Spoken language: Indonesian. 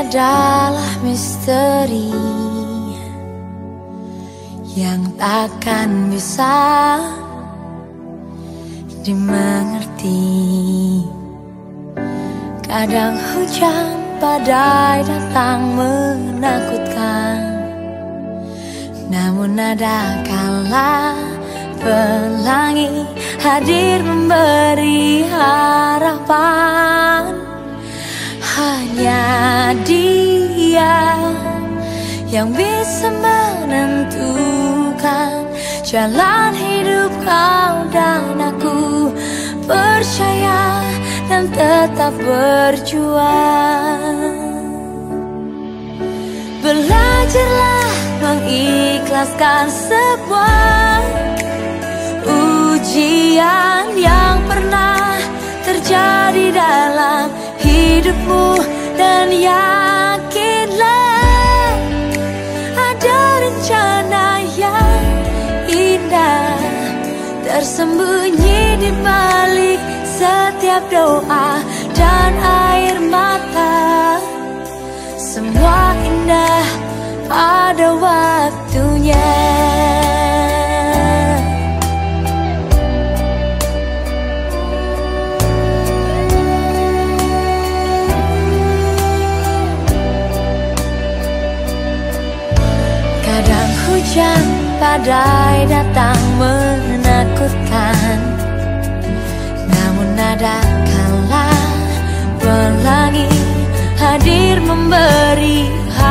adalah misteri yang takkan bisa dimengerti. Kadang hujan badai datang menakutkan, namun ada kala pelangi hadir memberi harapan. Hanya Dia yang bisa menentukan jalan hidup kau dan aku. Percaya dan tetap berjuang. Belajarlah mengikhlaskan sebuah ujian yang pernah terjadi dalam hidupmu, dan yakinlah ada rencana yang indah tersembunyi di balik setiap doa dan air mata. Semua indah pada waktunya. Kadang hujan badai datang menakutkan, namun ada kala pelangi hadir memberi